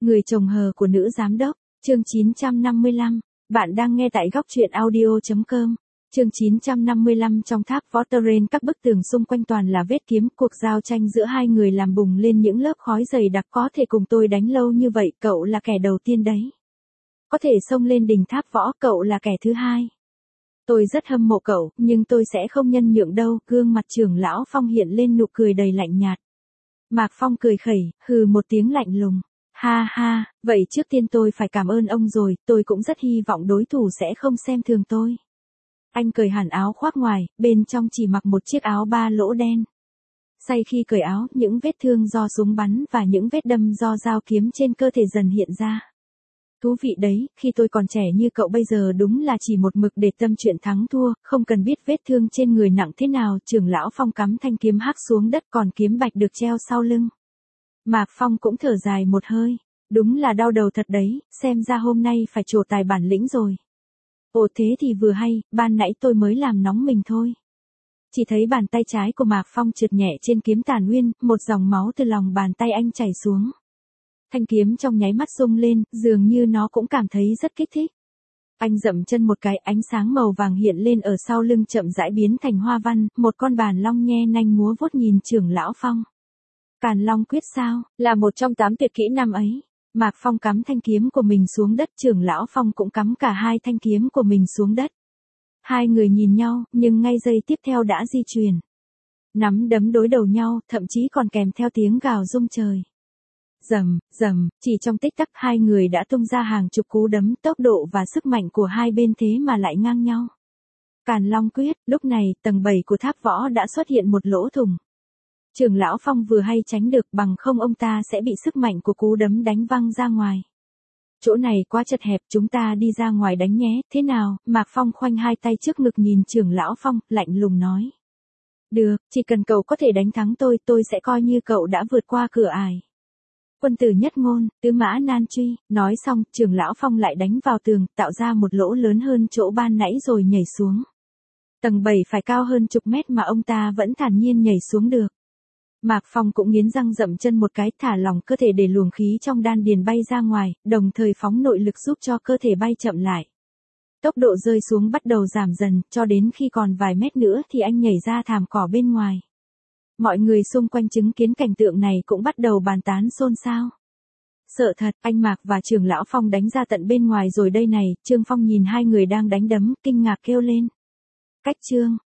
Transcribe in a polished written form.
Người chồng hờ của nữ giám đốc, chương 955, bạn đang nghe tại góc truyện audio.com. Chương 955 trong tháp Vorteren, các bức tường xung quanh toàn là vết kiếm, cuộc giao tranh giữa hai người làm bùng lên những lớp khói dày đặc. Có thể cùng tôi đánh lâu như vậy, cậu là kẻ đầu tiên đấy. Có thể xông lên đỉnh tháp võ, cậu là kẻ thứ hai. Tôi rất hâm mộ cậu, nhưng tôi sẽ không nhân nhượng đâu. Gương mặt trưởng lão Phong hiện lên nụ cười đầy lạnh nhạt. Mạc Phong cười khẩy, hừ một tiếng lạnh lùng. Ha ha, vậy trước tiên tôi phải cảm ơn ông rồi, tôi cũng rất hy vọng đối thủ sẽ không xem thường tôi. Anh cởi hẳn áo khoác ngoài, bên trong chỉ mặc một chiếc áo ba lỗ đen. Sau khi cởi áo, những vết thương do súng bắn và những vết đâm do dao kiếm trên cơ thể dần hiện ra. Thú vị đấy, khi tôi còn trẻ như cậu bây giờ đúng là chỉ một mực để tâm chuyện thắng thua, không cần biết vết thương trên người nặng thế nào. Trưởng lão Phong cắm thanh kiếm hắc xuống đất, còn kiếm bạch được treo sau lưng. Mạc Phong cũng thở dài một hơi, đúng là đau đầu thật đấy, xem ra hôm nay phải trổ tài bản lĩnh rồi. Ồ thế thì vừa hay, ban nãy tôi mới làm nóng mình thôi. Chỉ thấy bàn tay trái của Mạc Phong trượt nhẹ trên kiếm tàn nguyên, một dòng máu từ lòng bàn tay anh chảy xuống. Thanh kiếm trong nháy mắt rung lên, dường như nó cũng cảm thấy rất kích thích. Anh dậm chân một cái, ánh sáng màu vàng hiện lên ở sau lưng chậm rãi biến thành hoa văn, một con bàn long nhe nanh múa vuốt nhìn trưởng lão Phong. Càn Long quyết sao, là một trong 8 tuyệt kỹ năm ấy. Mạc Phong cắm thanh kiếm của mình xuống đất, trưởng lão Phong cũng cắm cả hai thanh kiếm của mình xuống đất. Hai người nhìn nhau, nhưng ngay giây tiếp theo đã di chuyển. Nắm đấm đối đầu nhau, thậm chí còn kèm theo tiếng gào rung trời. Rầm, rầm, chỉ trong tích tắc hai người đã tung ra hàng chục cú đấm, tốc độ và sức mạnh của hai bên thế mà lại ngang nhau. Càn Long quyết, lúc này, tầng 7 của tháp võ đã xuất hiện một lỗ thủng. Trưởng lão Phong vừa hay tránh được, bằng không ông ta sẽ bị sức mạnh của cú đấm đánh văng ra ngoài. Chỗ này quá chật hẹp, chúng ta đi ra ngoài đánh nhé, thế nào? Mạc Phong khoanh hai tay trước ngực nhìn trưởng lão Phong, lạnh lùng nói. Được, chỉ cần cậu có thể đánh thắng tôi sẽ coi như cậu đã vượt qua cửa ải. Quân tử nhất ngôn, tứ mã nan truy, nói xong, trưởng lão Phong lại đánh vào tường, tạo ra một lỗ lớn hơn chỗ ban nãy rồi nhảy xuống. Tầng 7 phải cao hơn chục mét mà ông ta vẫn thản nhiên nhảy xuống được. Mạc Phong cũng nghiến răng dậm chân một cái, thả lỏng cơ thể để luồng khí trong đan điền bay ra ngoài, đồng thời phóng nội lực giúp cho cơ thể bay chậm lại. Tốc độ rơi xuống bắt đầu giảm dần, cho đến khi còn vài mét nữa thì anh nhảy ra thảm cỏ bên ngoài. Mọi người xung quanh chứng kiến cảnh tượng này cũng bắt đầu bàn tán xôn xao. Sợ thật, anh Mạc và trưởng lão Phong đánh ra tận bên ngoài rồi đây này. Trương Phong nhìn hai người đang đánh đấm, kinh ngạc kêu lên. Cách Trương,